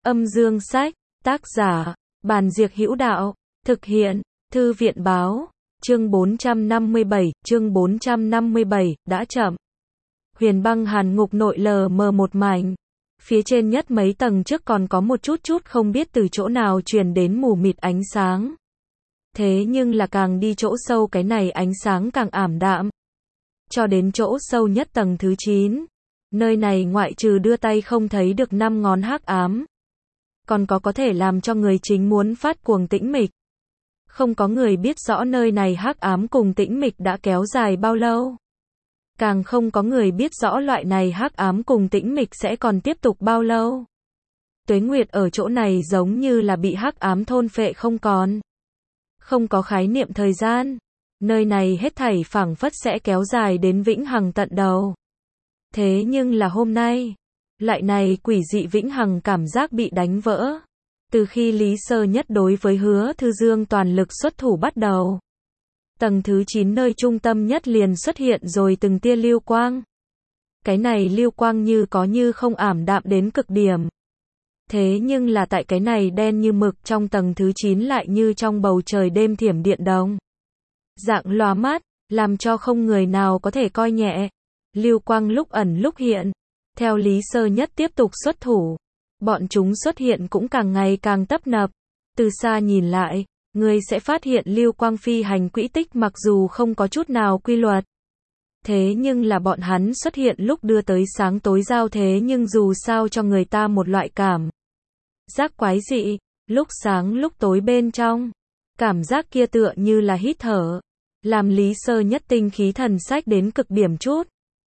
Âm dương sách, tác giả, Bàn Diệc Hữu Đạo, thực hiện, Thư viện báo, chương 457, đã chậm. Huyền băng hàn ngục nội lờ mờ một mảnh. Phía trên nhất mấy tầng trước còn có một chút không biết từ chỗ nào truyền đến mù mịt ánh sáng. Thế nhưng là càng đi chỗ sâu cái này ánh sáng càng ảm đạm. Cho đến chỗ sâu nhất tầng thứ 9. Nơi này ngoại trừ đưa tay không thấy được 5 ngón hắc ám. Còn có thể làm cho người chính muốn phát cuồng tĩnh mịch. Không có người biết rõ nơi này hắc ám cùng tĩnh mịch đã kéo dài bao lâu. Càng không có người biết rõ loại này hắc ám cùng tĩnh mịch sẽ còn tiếp tục bao lâu. Tuế nguyệt ở chỗ này giống như là bị hắc ám thôn phệ không còn. Không có khái niệm thời gian. Nơi này hết thảy phảng phất sẽ kéo dài đến vĩnh hằng tận đầu. Thế nhưng là hôm nay, loại này quỷ dị vĩnh hằng cảm giác bị đánh vỡ. Từ khi Lý Sơ Nhất đối với Hứa Thư Dương toàn lực xuất thủ bắt đầu. Tầng thứ 9 nơi trung tâm nhất liền xuất hiện rồi từng tia lưu quang. Cái này lưu quang như có như không ảm đạm đến cực điểm. Thế nhưng là tại cái này đen như mực trong tầng thứ 9 lại như trong bầu trời đêm thiểm điện đồng. Dạng lóa mắt, làm cho không người nào có thể coi nhẹ. Lưu quang lúc ẩn lúc hiện. Theo Lý Sơ Nhất tiếp tục xuất thủ. Bọn chúng xuất hiện cũng càng ngày càng tấp nập. Từ xa nhìn lại, người sẽ phát hiện lưu quang phi hành quỹ tích mặc dù không có chút nào quy luật. Thế nhưng là bọn hắn xuất hiện lúc đưa tới sáng tối giao thế nhưng dù sao cho người ta một loại cảm giác quái dị, lúc sáng lúc tối bên trong. Cảm giác kia tựa như là hít thở. Làm Lý Sơ Nhất tinh khí thần sách đến cực điểm chút.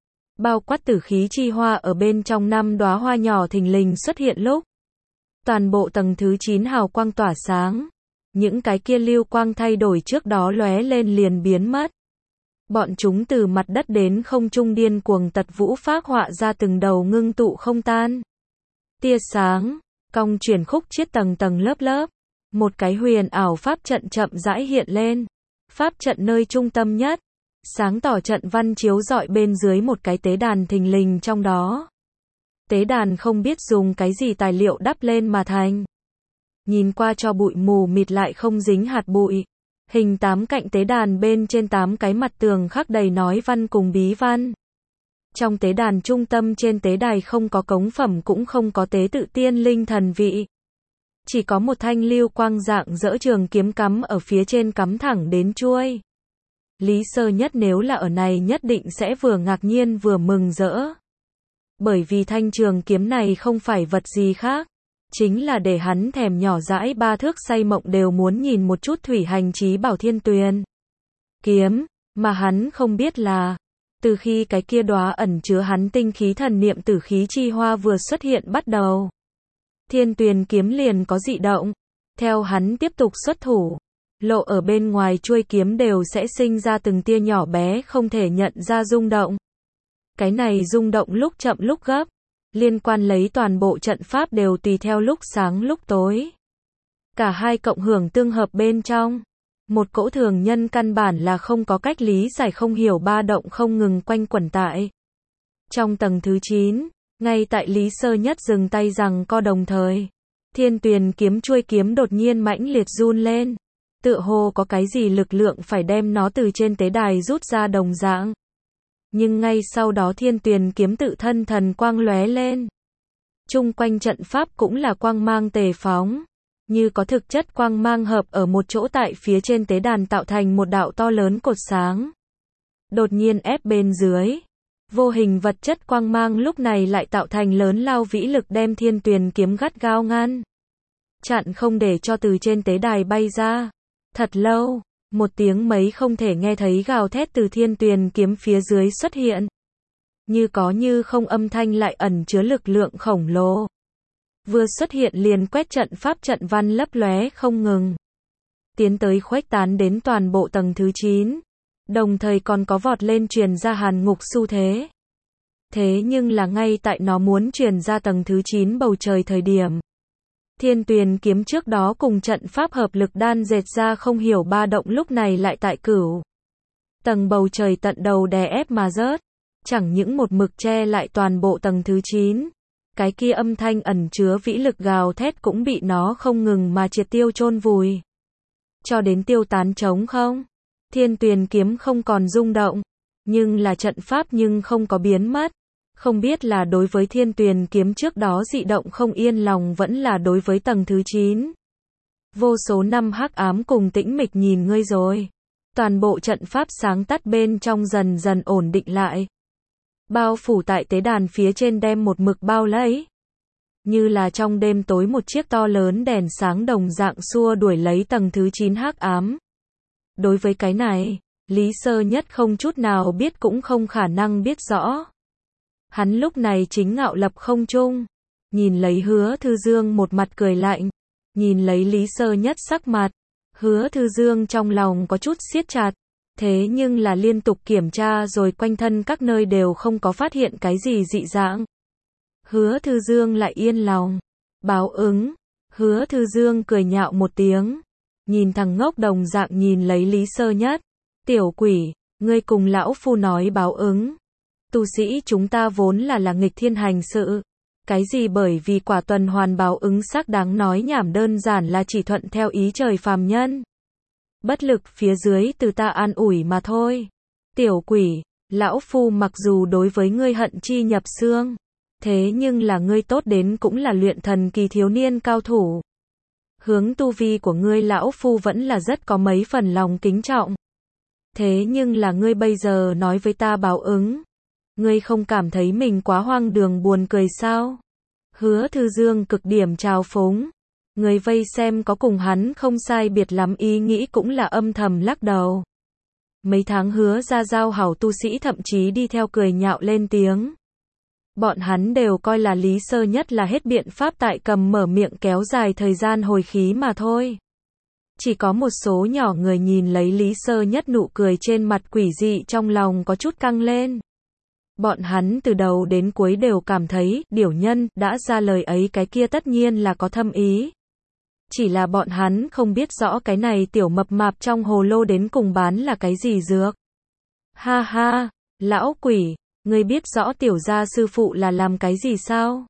Bao quát tử khí chi hoa ở bên trong 5 đóa hoa nhỏ thình lình xuất hiện lúc. Toàn bộ tầng thứ 9 hào quang tỏa sáng. Những cái kia lưu quang thay đổi trước đó lóe lên liền biến mất. Bọn chúng từ mặt đất đến không trung điên cuồng tật vũ phác họa ra từng đầu ngưng tụ không tan. Tia sáng, cong chuyển khúc chiết tầng tầng lớp lớp. Một cái huyền ảo pháp trận chậm rãi hiện lên. Pháp trận nơi trung tâm nhất. Sáng tỏ trận văn chiếu rọi bên dưới một cái tế đàn thình lình trong đó. Tế đàn không biết dùng cái gì tài liệu đắp lên mà thành. Nhìn qua cho bụi mù mịt lại không dính hạt bụi. Hình 8 cạnh tế đàn bên trên 8 cái mặt tường khắc đầy nói văn cùng bí văn. Trong tế đàn trung tâm trên tế đài không có cống phẩm cũng không có tế tự tiên linh thần vị. Chỉ có một thanh lưu quang dạng dỡ trường kiếm cắm ở phía trên cắm thẳng đến chuôi. Lý Sơ Nhất nếu là ở này nhất định sẽ vừa ngạc nhiên vừa mừng rỡ. Bởi vì thanh trường kiếm này không phải vật gì khác. Chính là để hắn thèm nhỏ dãi 3 thước say mộng đều muốn nhìn một chút thủy hành chí bảo thiên tuyền. Kiếm, mà hắn không biết là, từ khi cái kia đóa ẩn chứa hắn tinh khí thần niệm tử khí chi hoa vừa xuất hiện bắt đầu. Thiên tuyền kiếm liền có dị động. Theo hắn tiếp tục xuất thủ. Lộ ở bên ngoài chuôi kiếm đều sẽ sinh ra từng tia nhỏ bé không thể nhận ra rung động. Cái này rung động lúc chậm lúc gấp. Liên quan lấy toàn bộ trận pháp đều tùy theo lúc sáng lúc tối. Cả hai cộng hưởng tương hợp bên trong. Một cỗ thường nhân căn bản là không có cách lý giải không hiểu ba động không ngừng quanh quẩn tại. Trong tầng thứ 9, ngay tại Lý Sơ Nhất dừng tay rằng co đồng thời. Thiên tuyền kiếm chuôi kiếm đột nhiên mãnh liệt run lên. Tựa hồ có cái gì lực lượng phải đem nó từ trên tế đài rút ra đồng dạng. Nhưng ngay sau đó thiên tuyền kiếm tự thân thần quang lóe lên. Chung quanh trận pháp cũng là quang mang tề phóng. Như có thực chất quang mang hợp ở một chỗ tại phía trên tế đàn tạo thành một đạo to lớn cột sáng. Đột nhiên ép bên dưới. Vô hình vật chất quang mang lúc này lại tạo thành lớn lao vĩ lực đem thiên tuyền kiếm gắt gao ngăn. Chặn không để cho từ trên tế đài bay ra. Thật lâu, một tiếng mấy không thể nghe thấy gào thét từ thiên tuyền kiếm phía dưới xuất hiện. Như có như không âm thanh lại ẩn chứa lực lượng khổng lồ. Vừa xuất hiện liền quét trận pháp trận văn lấp lóe không ngừng. Tiến tới khuếch tán đến toàn bộ tầng thứ 9. Đồng thời còn có vọt lên truyền ra hàn ngục xu thế. Thế nhưng là ngay tại nó muốn truyền ra tầng thứ 9 bầu trời thời điểm. Thiên tuyền kiếm trước đó cùng trận pháp hợp lực đan dệt ra không hiểu ba động lúc này lại tại cửu. Tầng bầu trời tận đầu đè ép mà rớt. Chẳng những một mực che lại toàn bộ tầng thứ 9. Cái kia âm thanh ẩn chứa vĩ lực gào thét cũng bị nó không ngừng mà triệt tiêu chôn vùi. Cho đến tiêu tán trống không. Thiên Tuyền kiếm không còn rung động, nhưng là trận pháp nhưng không có biến mất. Không biết là đối với Thiên Tuyền kiếm trước đó dị động không yên lòng vẫn là đối với tầng thứ 9. Vô số năm hắc ám cùng tĩnh mịch nhìn ngươi rồi. Toàn bộ trận pháp sáng tắt bên trong dần dần ổn định lại. Bao phủ tại tế đàn phía trên đem một mực bao lấy. Như là trong đêm tối một chiếc to lớn đèn sáng đồng dạng xua đuổi lấy tầng thứ 9 hắc ám. Đối với cái này, Lý Sơ Nhất không chút nào biết cũng không khả năng biết rõ. Hắn lúc này chính ngạo lập không trung, nhìn lấy Hứa Thư Dương một mặt cười lạnh, nhìn lấy Lý Sơ Nhất sắc mặt, Hứa Thư Dương trong lòng có chút siết chặt, thế nhưng là liên tục kiểm tra rồi quanh thân các nơi đều không có phát hiện cái gì dị dạng. Hứa Thư Dương lại yên lòng, báo ứng, Hứa Thư Dương cười nhạo một tiếng, nhìn thằng ngốc đồng dạng nhìn lấy Lý Sơ Nhất, tiểu quỷ, ngươi cùng lão phu nói báo ứng. Tu sĩ chúng ta vốn là nghịch thiên hành sự. Cái gì bởi vì quả tuần hoàn báo ứng xác đáng nói nhảm đơn giản là chỉ thuận theo ý trời phàm nhân. Bất lực phía dưới từ ta an ủi mà thôi. Tiểu quỷ, lão phu mặc dù đối với ngươi hận chi nhập xương, thế nhưng là ngươi tốt đến cũng là luyện thần kỳ thiếu niên cao thủ. Hướng tu vi của ngươi lão phu vẫn là rất có mấy phần lòng kính trọng. Thế nhưng là ngươi bây giờ nói với ta báo ứng. Ngươi không cảm thấy mình quá hoang đường buồn cười sao? Hứa Thư Dương cực điểm trào phúng. Người vây xem có cùng hắn không sai biệt lắm ý nghĩ cũng là âm thầm lắc đầu. Mấy tháng Hứa ra giao hảo tu sĩ thậm chí đi theo cười nhạo lên tiếng. Bọn hắn đều coi là Lý Sơ Nhất là hết biện pháp tại cầm mở miệng kéo dài thời gian hồi khí mà thôi. Chỉ có một số nhỏ người nhìn lấy Lý Sơ Nhất nụ cười trên mặt quỷ dị trong lòng có chút căng lên. Bọn hắn từ đầu đến cuối đều cảm thấy, điểu nhân, đã ra lời ấy cái kia tất nhiên là có thâm ý. Chỉ là bọn hắn không biết rõ cái này tiểu mập mạp trong hồ lô đến cùng bán là cái gì dược. Ha ha, lão quỷ, ngươi biết rõ tiểu gia sư phụ là làm cái gì sao?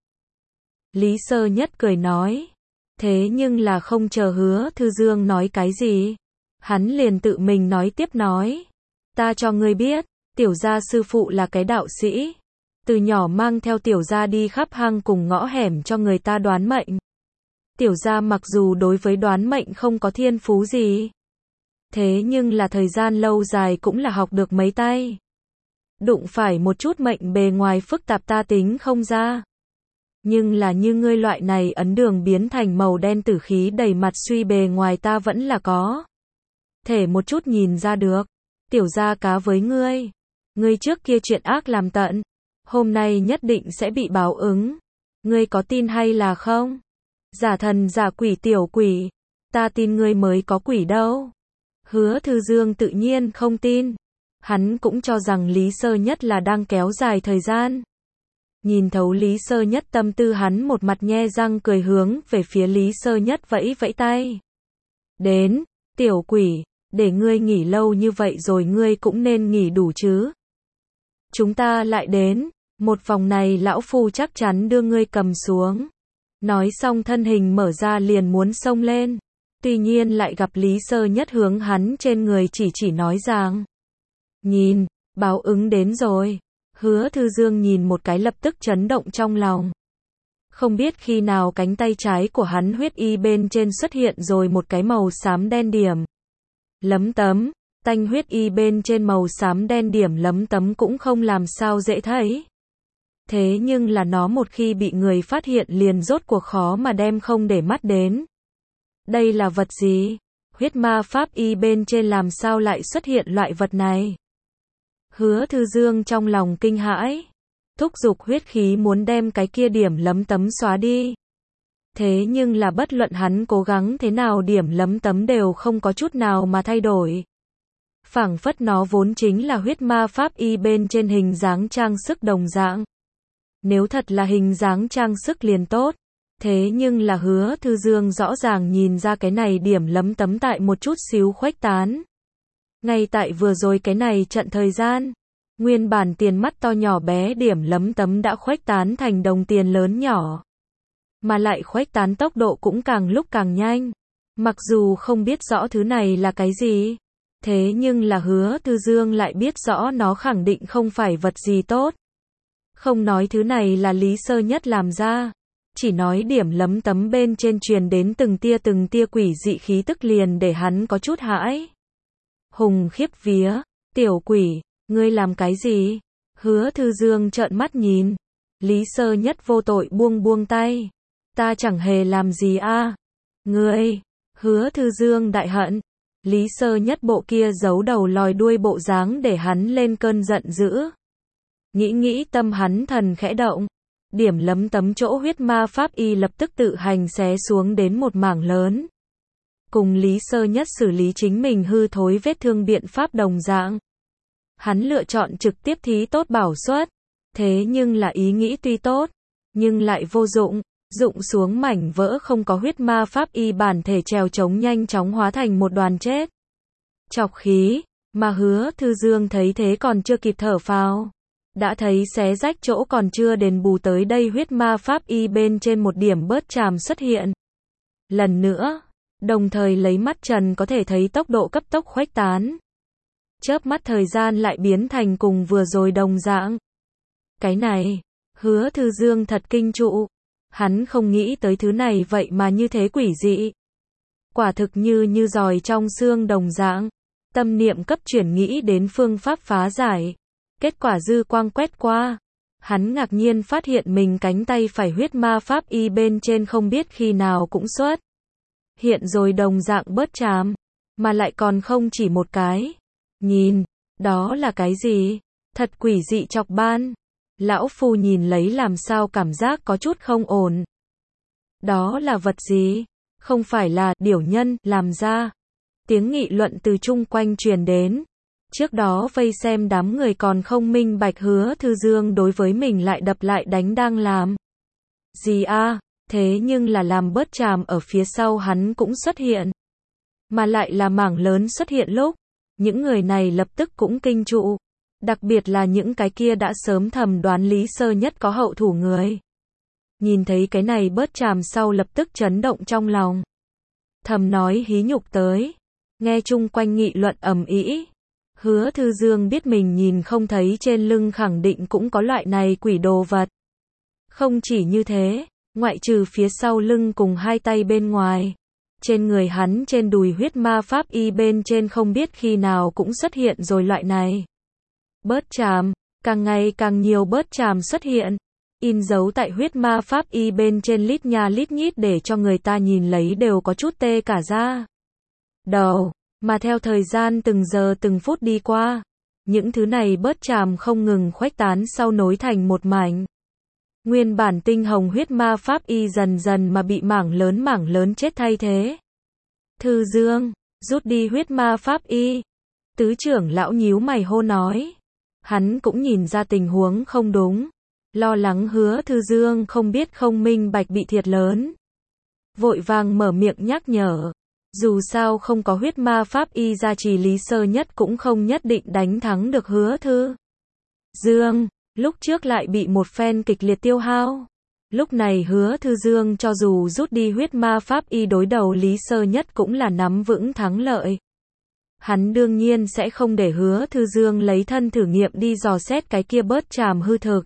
Lý Sơ Nhất cười nói. Thế nhưng là không chờ Hứa Thư Dương nói cái gì. Hắn liền tự mình nói tiếp nói. Ta cho ngươi biết. Tiểu gia sư phụ là cái đạo sĩ, từ nhỏ mang theo tiểu gia đi khắp hang cùng ngõ hẻm cho người ta đoán mệnh. Tiểu gia mặc dù đối với đoán mệnh không có thiên phú gì, thế nhưng là thời gian lâu dài cũng là học được mấy tay. Đụng phải một chút mệnh bề ngoài phức tạp ta tính không ra. Nhưng là như ngươi loại này ấn đường biến thành màu đen tử khí đầy mặt suy bề ngoài ta vẫn là có thể một chút nhìn ra được. Tiểu gia cá với ngươi. Ngươi trước kia chuyện ác làm tận, hôm nay nhất định sẽ bị báo ứng. Ngươi có tin hay là không? Giả thần giả quỷ tiểu quỷ, ta tin ngươi mới có quỷ đâu. Hứa Thư Dương tự nhiên không tin. Hắn cũng cho rằng Lý Sơ Nhất là đang kéo dài thời gian. Nhìn thấu Lý Sơ Nhất tâm tư hắn một mặt nhe răng cười hướng về phía Lý Sơ Nhất vẫy vẫy tay. Đến, tiểu quỷ, để ngươi nghỉ lâu như vậy rồi ngươi cũng nên nghỉ đủ chứ. Chúng ta lại đến, một vòng này lão phu chắc chắn đưa ngươi cầm xuống. Nói xong thân hình mở ra liền muốn xông lên. Tuy nhiên lại gặp Lý Sơ Nhất hướng hắn trên người chỉ nói rằng. Nhìn, báo ứng đến rồi. Hứa Thư Dương nhìn một cái lập tức chấn động trong lòng. Không biết khi nào cánh tay trái của hắn huyết y bên trên xuất hiện rồi một cái màu xám đen điểm. Lấm tấm. Tanh huyết y bên trên màu xám đen điểm lấm tấm cũng không làm sao dễ thấy. Thế nhưng là nó một khi bị người phát hiện liền rốt cuộc khó mà đem không để mắt đến. Đây là vật gì? Huyết ma pháp y bên trên làm sao lại xuất hiện loại vật này? Hứa Thư Dương trong lòng kinh hãi. Thúc giục huyết khí muốn đem cái kia điểm lấm tấm xóa đi. Thế nhưng là bất luận hắn cố gắng thế nào điểm lấm tấm đều không có chút nào mà thay đổi. Phảng phất nó vốn chính là huyết ma pháp y bên trên hình dáng trang sức đồng dạng. Nếu thật là hình dáng trang sức liền tốt. Thế nhưng là Hứa Thư Dương rõ ràng nhìn ra cái này điểm lấm tấm tại một chút xíu khuếch tán. Ngay tại vừa rồi cái này trận thời gian. Nguyên bản tiền mắt to nhỏ bé điểm lấm tấm đã khuếch tán thành đồng tiền lớn nhỏ. Mà lại khuếch tán tốc độ cũng càng lúc càng nhanh. Mặc dù không biết rõ thứ này là cái gì, thế nhưng là Hứa Thư Dương lại biết rõ nó khẳng định không phải vật gì tốt. Không nói thứ này là Lý Sơ Nhất làm ra, chỉ nói điểm lấm tấm bên trên truyền đến từng tia quỷ dị khí tức liền để hắn có chút hãi. Hùng khiếp vía, tiểu quỷ, ngươi làm cái gì? Hứa Thư Dương trợn mắt nhìn. Lý Sơ Nhất vô tội buông tay. Ta chẳng hề làm gì a. Ngươi, Hứa Thư Dương đại hận. Lý Sơ Nhất bộ kia giấu đầu lòi đuôi bộ dáng để hắn lên cơn giận dữ. Nghĩ tâm hắn thần khẽ động. Điểm lấm tấm chỗ huyết ma pháp y lập tức tự hành xé xuống đến một mảng lớn. Cùng Lý Sơ Nhất xử lý chính mình hư thối vết thương biện pháp đồng dạng. Hắn lựa chọn trực tiếp thí tốt bảo suất. Thế nhưng là ý nghĩ tuy tốt, nhưng lại vô dụng. Rụng xuống mảnh vỡ không có huyết ma pháp y bản thể trèo chống nhanh chóng hóa thành một đoàn chết. Chọc khí, mà Hứa Thư Dương thấy thế còn chưa kịp thở phào. Đã thấy xé rách chỗ còn chưa đền bù tới đây huyết ma pháp y bên trên một điểm bớt chàm xuất hiện. Lần nữa, đồng thời lấy mắt trần có thể thấy tốc độ cấp tốc khuếch tán. Chớp mắt thời gian lại biến thành cùng vừa rồi đồng dạng. Cái này, Hứa Thư Dương thật kinh trụ. Hắn không nghĩ tới thứ này vậy mà như thế quỷ dị. Quả thực như giòi trong xương đồng dạng. Tâm niệm cấp chuyển nghĩ đến phương pháp phá giải. Kết quả dư quang quét qua. Hắn ngạc nhiên phát hiện mình cánh tay phải huyết ma pháp y bên trên không biết khi nào cũng xuất hiện rồi đồng dạng bớt chàm. Mà lại còn không chỉ một cái. Nhìn, đó là cái gì? Thật quỷ dị chọc ban. Lão phu nhìn lấy làm sao cảm giác có chút không ổn. Đó là vật gì? Không phải là điểu nhân làm ra. Tiếng nghị luận từ chung quanh truyền đến. Trước đó vây xem đám người còn không minh bạch Hứa Thư Dương đối với mình lại đập lại đánh đang làm gì a? Thế nhưng là làm bớt chàm ở phía sau hắn cũng xuất hiện. Mà lại là mảng lớn xuất hiện lúc. Những người này lập tức cũng kinh trụ. Đặc biệt là những cái kia đã sớm thầm đoán Lý Sơ Nhất có hậu thủ người. Nhìn thấy cái này bớt chàm sau lập tức chấn động trong lòng. Thầm nói hí nhục tới. Nghe chung quanh nghị luận ầm ĩ. Hứa Thư Dương biết mình nhìn không thấy trên lưng khẳng định cũng có loại này quỷ đồ vật. Không chỉ như thế, ngoại trừ phía sau lưng cùng hai tay bên ngoài. Trên người hắn trên đùi huyết ma pháp y bên trên không biết khi nào cũng xuất hiện rồi loại này. Bớt chàm, càng ngày càng nhiều bớt chàm xuất hiện. In dấu tại huyết ma pháp y bên trên lít nha lít nhít để cho người ta nhìn lấy đều có chút tê cả da đầu. Mà theo thời gian từng giờ từng phút đi qua, những thứ này bớt chàm không ngừng khuếch tán sau nối thành một mảnh. Nguyên bản tinh hồng huyết ma pháp y dần dần mà bị mảng lớn chết thay thế. Thư Dương, rút đi huyết ma pháp y. Tứ trưởng lão nhíu mày hô nói. Hắn cũng nhìn ra tình huống không đúng. Lo lắng Hứa Thư Dương không biết không minh bạch bị thiệt lớn. Vội vàng mở miệng nhắc nhở. Dù sao không có huyết ma pháp y gia trì Lý Sơ Nhất cũng không nhất định đánh thắng được Hứa Thư Dương. Lúc trước lại bị một phen kịch liệt tiêu hao. Lúc này Hứa Thư Dương cho dù rút đi huyết ma pháp y đối đầu Lý Sơ Nhất cũng là nắm vững thắng lợi. Hắn đương nhiên sẽ không để Hứa Thư Dương lấy thân thử nghiệm đi dò xét cái kia bớt chàm hư thực.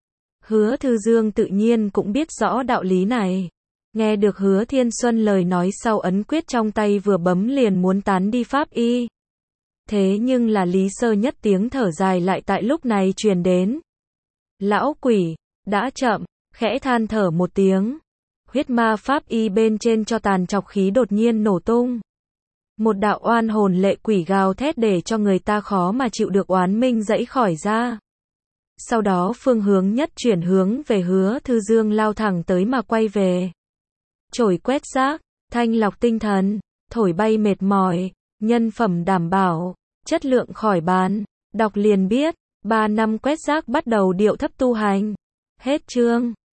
Hứa Thư Dương tự nhiên cũng biết rõ đạo lý này. Nghe được Hứa Thiên Xuân lời nói sau ấn quyết trong tay vừa bấm liền muốn tán đi pháp y. Thế nhưng là Lý Sơ Nhất tiếng thở dài lại tại lúc này truyền đến. Lão quỷ, đã chậm, khẽ than thở một tiếng. Huyết ma pháp y bên trên cho tàn chọc khí đột nhiên nổ tung. Một đạo oan hồn lệ quỷ gào thét để cho người ta khó mà chịu được oán minh dẫy khỏi ra. Sau đó phương hướng nhất chuyển hướng về Hứa Thư Dương lao thẳng tới mà quay về. Chổi quét rác, thanh lọc tinh thần, thổi bay mệt mỏi, nhân phẩm đảm bảo, chất lượng khỏi bán, đọc liền biết, 3 năm quét rác bắt đầu điệu thấp tu hành. Hết chương.